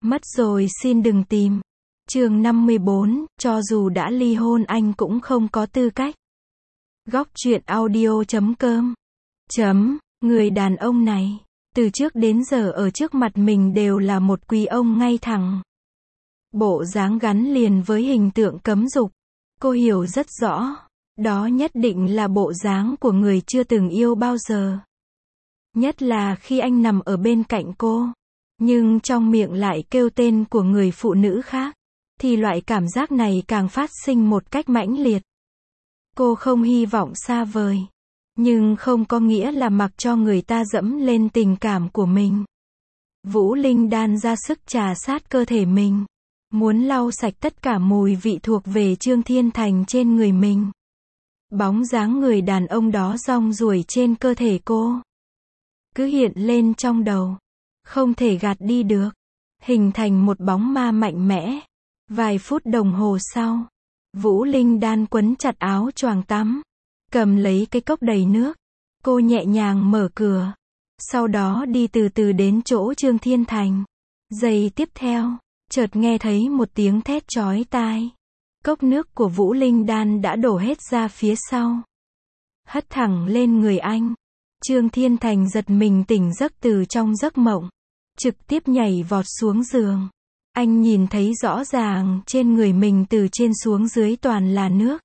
Mất rồi xin đừng tìm. Chương 54, cho dù đã ly hôn anh cũng không có tư cách. Góc truyện audio.com. Người đàn ông này, từ trước đến giờ ở trước mặt mình đều là một quý ông ngay thẳng. Bộ dáng gắn liền với hình tượng cấm dục. Cô hiểu rất rõ, đó nhất định là bộ dáng của người chưa từng yêu bao giờ. Nhất là khi anh nằm ở bên cạnh cô, nhưng trong miệng lại kêu tên của người phụ nữ khác, thì loại cảm giác này càng phát sinh một cách mãnh liệt. Cô không hy vọng xa vời, nhưng không có nghĩa là mặc cho người ta dẫm lên tình cảm của mình. Vũ Linh Đan ra sức trà sát cơ thể mình, muốn lau sạch tất cả mùi vị thuộc về Trương Thiên Thành trên người mình. Bóng dáng người đàn ông đó rong ruổi trên cơ thể cô, cứ hiện lên trong đầu, không thể gạt đi được, hình thành một bóng ma mạnh mẽ. Vài phút đồng hồ sau, Vũ Linh Đan quấn chặt áo choàng tắm, cầm lấy cái cốc đầy nước, cô nhẹ nhàng mở cửa, sau đó đi từ từ đến chỗ Trương Thiên Thành. Giây tiếp theo, chợt nghe thấy một tiếng thét chói tai. Cốc nước của Vũ Linh Đan đã đổ hết ra phía sau, hất thẳng lên người anh. Trương Thiên Thành giật mình tỉnh giấc từ trong giấc mộng, trực tiếp nhảy vọt xuống giường. Anh nhìn thấy rõ ràng trên người mình từ trên xuống dưới toàn là nước.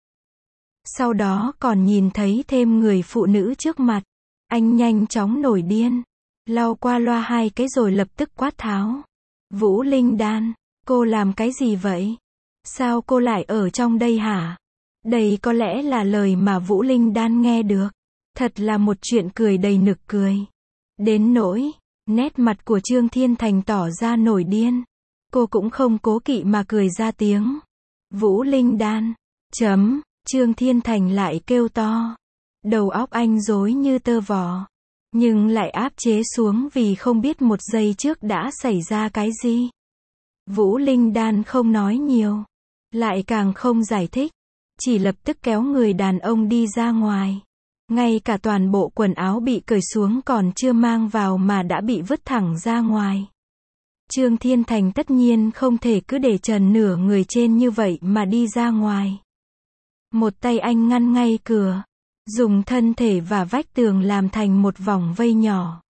Sau đó còn nhìn thấy thêm người phụ nữ trước mặt. Anh nhanh chóng nổi điên, lau qua loa hai cái rồi lập tức quát tháo. Vũ Linh Đan, cô làm cái gì vậy? Sao cô lại ở trong đây hả? Đây có lẽ là lời mà Vũ Linh Đan nghe được. Thật là một chuyện cười đầy nực cười. Đến nỗi, nét mặt của Trương Thiên Thành tỏ ra nổi điên. Cô cũng không cố kỵ mà cười ra tiếng. Vũ Linh Đan, Trương Thiên Thành lại kêu to. Đầu óc anh rối như tơ vò, nhưng lại áp chế xuống vì không biết một giây trước đã xảy ra cái gì. Vũ Linh Đan không nói nhiều, lại càng không giải thích, chỉ lập tức kéo người đàn ông đi ra ngoài. Ngay cả toàn bộ quần áo bị cởi xuống còn chưa mang vào mà đã bị vứt thẳng ra ngoài. Trương Thiên Thành tất nhiên không thể cứ để trần nửa người trên như vậy mà đi ra ngoài. Một tay anh ngăn ngay cửa, dùng thân thể và vách tường làm thành một vòng vây nhỏ.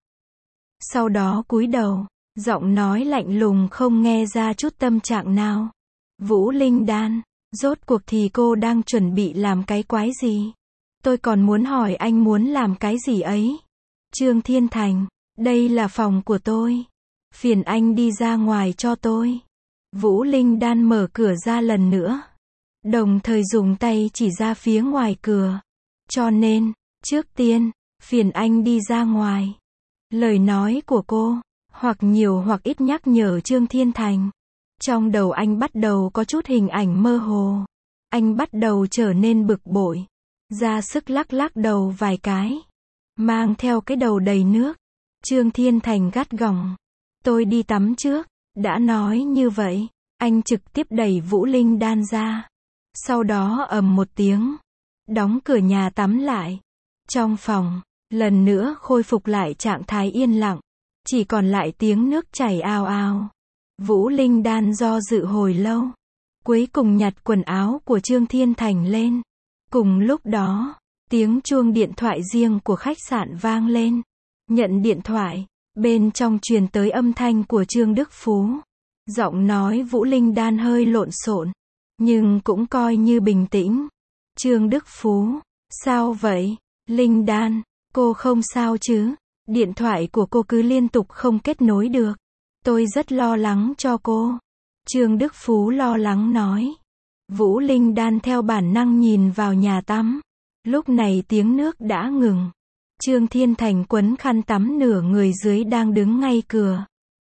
Sau đó cúi đầu, giọng nói lạnh lùng không nghe ra chút tâm trạng nào. Vũ Linh Đan, rốt cuộc thì cô đang chuẩn bị làm cái quái gì? Tôi còn muốn hỏi anh muốn làm cái gì ấy? Trương Thiên Thành, đây là phòng của tôi. Phiền anh đi ra ngoài cho tôi. Vũ Linh Đan mở cửa ra lần nữa, đồng thời dùng tay chỉ ra phía ngoài cửa. Cho nên, trước tiên, phiền anh đi ra ngoài. Lời nói của cô, hoặc nhiều hoặc ít nhắc nhở Trương Thiên Thành. Trong đầu anh bắt đầu có chút hình ảnh mơ hồ. Anh bắt đầu trở nên bực bội, ra sức lắc lắc đầu vài cái, mang theo cái đầu đầy nước. Trương Thiên Thành gắt gỏng. Tôi đi tắm trước. Đã nói như vậy, anh trực tiếp đẩy Vũ Linh Đan ra. Sau đó ầm một tiếng, đóng cửa nhà tắm lại. Trong phòng, lần nữa khôi phục lại trạng thái yên lặng. Chỉ còn lại tiếng nước chảy ào ào. Vũ Linh Đan do dự hồi lâu, cuối cùng nhặt quần áo của Trương Thiên Thành lên. Cùng lúc đó, tiếng chuông điện thoại riêng của khách sạn vang lên. Nhận điện thoại, bên trong truyền tới âm thanh của Trương Đức Phú. Giọng nói Vũ Linh Đan hơi lộn xộn, nhưng cũng coi như bình tĩnh. Trương Đức Phú, sao vậy? Linh Đan, cô không sao chứ? Điện thoại của cô cứ liên tục không kết nối được. Tôi rất lo lắng cho cô. Trương Đức Phú lo lắng nói. Vũ Linh Đan theo bản năng nhìn vào nhà tắm. Lúc này tiếng nước đã ngừng. Trương Thiên Thành quấn khăn tắm nửa người dưới đang đứng ngay cửa.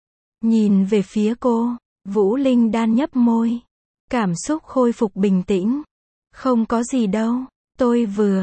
Nhìn về phía cô, Vũ Linh Đan nhấp môi. Cảm xúc khôi phục bình tĩnh. Không có gì đâu, tôi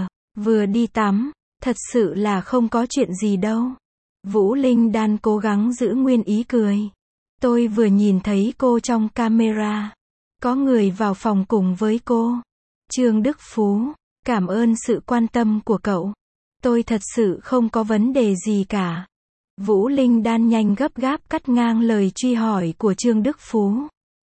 vừa đi tắm, thật sự là không có chuyện gì đâu. Vũ Linh Đan cố gắng giữ nguyên ý cười. Tôi vừa nhìn thấy cô trong camera. Có người vào phòng cùng với cô. Trương Đức Phú, cảm ơn sự quan tâm của cậu. Tôi thật sự không có vấn đề gì cả. Vũ Linh Đan nhanh gấp gáp cắt ngang lời truy hỏi của Trương Đức Phú.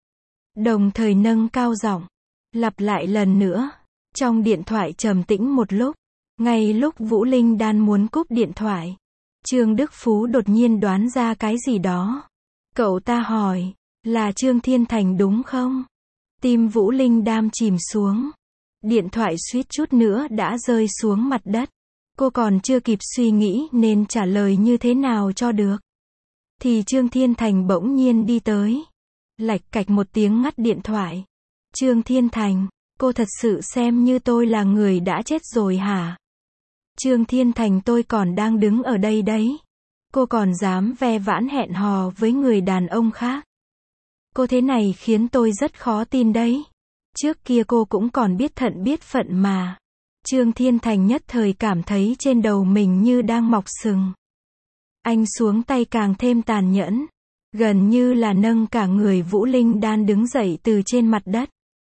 Đồng thời nâng cao giọng, lặp lại lần nữa. Trong điện thoại trầm tĩnh một lúc. Ngay lúc Vũ Linh Đan muốn cúp điện thoại, Trương Đức Phú đột nhiên đoán ra cái gì đó. Cậu ta hỏi, là Trương Thiên Thành đúng không? Tim Vũ Linh Đan chìm xuống. Điện thoại suýt chút nữa đã rơi xuống mặt đất. Cô còn chưa kịp suy nghĩ nên trả lời như thế nào cho được. Thì Trương Thiên Thành bỗng nhiên đi tới. Lạch cạch một tiếng ngắt điện thoại. Trương Thiên Thành, cô thật sự xem như tôi là người đã chết rồi hả? Trương Thiên Thành, tôi còn đang đứng ở đây đấy. Cô còn dám ve vãn hẹn hò với người đàn ông khác. Cô thế này khiến tôi rất khó tin đấy. Trước kia cô cũng còn biết thận biết phận mà. Trương Thiên Thành nhất thời cảm thấy trên đầu mình như đang mọc sừng. Anh xuống tay càng thêm tàn nhẫn. Gần như là nâng cả người Vũ Linh Đan đứng dậy từ trên mặt đất.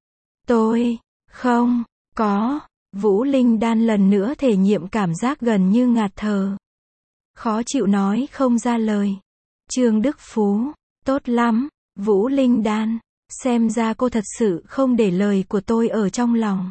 Tôi không có. Vũ Linh Đan lần nữa thể nghiệm cảm giác gần như ngạt thở. Khó chịu nói không ra lời. Trương Đức Phú, tốt lắm, Vũ Linh Đan, xem ra cô thật sự không để lời của tôi ở trong lòng.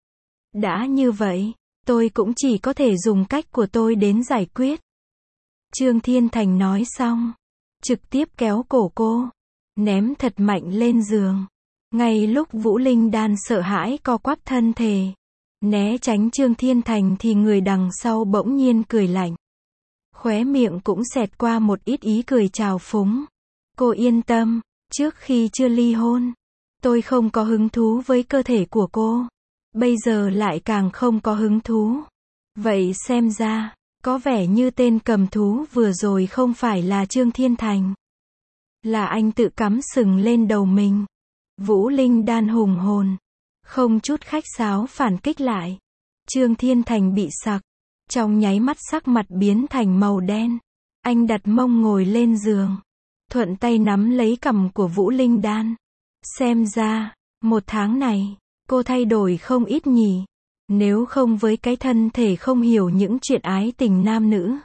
Đã như vậy, tôi cũng chỉ có thể dùng cách của tôi đến giải quyết. Trương Thiên Thành nói xong, trực tiếp kéo cổ cô, ném thật mạnh lên giường. Ngay lúc Vũ Linh Đan sợ hãi co quắp thân thể, né tránh Trương Thiên Thành thì người đằng sau bỗng nhiên cười lạnh. Khóe miệng cũng xẹt qua một ít ý cười trào phúng. Cô yên tâm, trước khi chưa ly hôn, tôi không có hứng thú với cơ thể của cô. Bây giờ lại càng không có hứng thú. Vậy xem ra, có vẻ như tên cầm thú vừa rồi không phải là Trương Thiên Thành. Là anh tự cắm sừng lên đầu mình. Vũ Linh Đan hùng hồn, không chút khách sáo phản kích lại. Trương Thiên Thành bị sặc. Trong nháy mắt sắc mặt biến thành màu đen. Anh đặt mông ngồi lên giường. Thuận tay nắm lấy cằm của Vũ Linh Đan. Xem ra, 1 tháng này, cô thay đổi không ít nhỉ. Nếu không với cái thân thể không hiểu những chuyện ái tình nam nữ,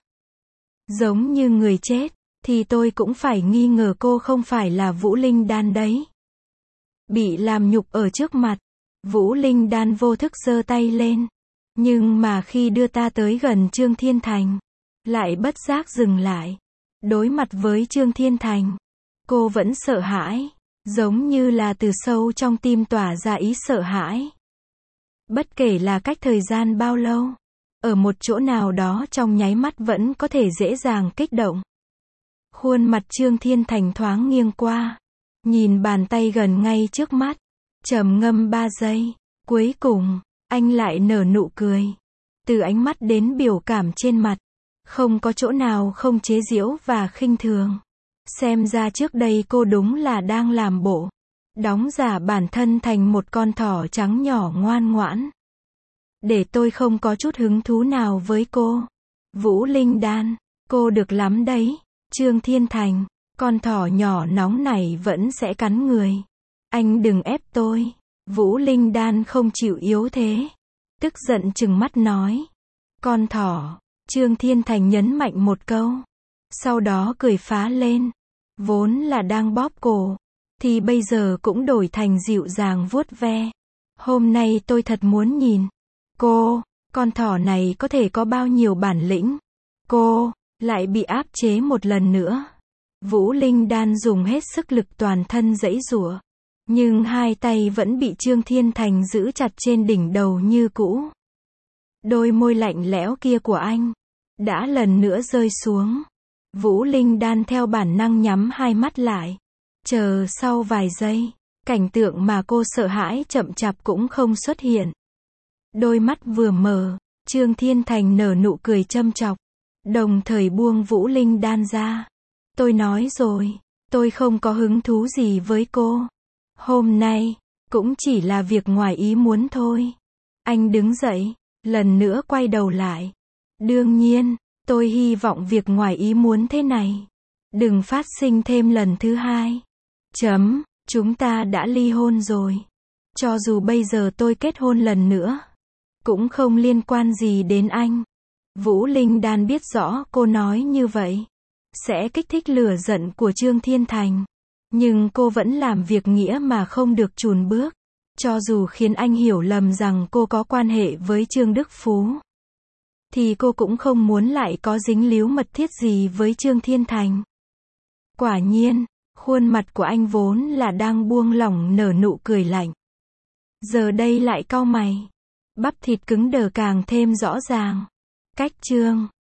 giống như người chết, thì tôi cũng phải nghi ngờ cô không phải là Vũ Linh Đan đấy. Bị làm nhục ở trước mặt, Vũ Linh Đan vô thức giơ tay lên. Nhưng mà khi đưa ta tới gần Trương Thiên Thành, lại bất giác dừng lại. Đối mặt với Trương Thiên Thành, cô vẫn sợ hãi, giống như là từ sâu trong tim tỏa ra ý sợ hãi. Bất kể là cách thời gian bao lâu, ở một chỗ nào đó trong nháy mắt vẫn có thể dễ dàng kích động. Khuôn mặt Trương Thiên Thành thoáng nghiêng qua, nhìn bàn tay gần ngay trước mắt, trầm ngâm 3 giây, cuối cùng, anh lại nở nụ cười. Từ ánh mắt đến biểu cảm trên mặt, không có chỗ nào không chế giễu và khinh thường. Xem ra trước đây cô đúng là đang làm bộ, đóng giả bản thân thành một con thỏ trắng nhỏ ngoan ngoãn. Để tôi không có chút hứng thú nào với cô. Vũ Linh Đan, cô được lắm đấy. Trương Thiên Thành, con thỏ nhỏ nóng này vẫn sẽ cắn người. Anh đừng ép tôi. Vũ Linh Đan không chịu yếu thế. Tức giận trừng mắt nói. Con thỏ. Trương Thiên Thành nhấn mạnh một câu. Sau đó cười phá lên. Vốn là đang bóp cổ, thì bây giờ cũng đổi thành dịu dàng vuốt ve. Hôm nay tôi thật muốn nhìn. Cô, con thỏ này có thể có bao nhiêu bản lĩnh. Cô, lại bị áp chế một lần nữa. Vũ Linh Đan dùng hết sức lực toàn thân giãy giụa. Nhưng hai tay vẫn bị Trương Thiên Thành giữ chặt trên đỉnh đầu như cũ. Đôi môi lạnh lẽo kia của anh đã lần nữa rơi xuống. Vũ Linh Đan theo bản năng nhắm hai mắt lại. Chờ sau vài giây, cảnh tượng mà cô sợ hãi chậm chạp cũng không xuất hiện. Đôi mắt vừa mở, Trương Thiên Thành nở nụ cười châm chọc, đồng thời buông Vũ Linh Đan ra. Tôi nói rồi, tôi không có hứng thú gì với cô. Hôm nay, cũng chỉ là việc ngoài ý muốn thôi. Anh đứng dậy, lần nữa quay đầu lại. Đương nhiên, tôi hy vọng việc ngoài ý muốn thế này đừng phát sinh thêm lần thứ hai. Chúng ta đã ly hôn rồi. Cho dù bây giờ tôi kết hôn lần nữa, cũng không liên quan gì đến anh. Vũ Linh Đan biết rõ cô nói như vậy, sẽ kích thích lửa giận của Trương Thiên Thành. Nhưng cô vẫn làm việc nghĩa mà không được chùn bước. Cho dù khiến anh hiểu lầm rằng cô có quan hệ với Trương Đức Phú, thì cô cũng không muốn lại có dính líu mật thiết gì với Trương Thiên Thành. Quả nhiên, khuôn mặt của anh vốn là đang buông lỏng nở nụ cười lạnh. Giờ đây lại cau mày. Bắp thịt cứng đờ càng thêm rõ ràng. Cách Trương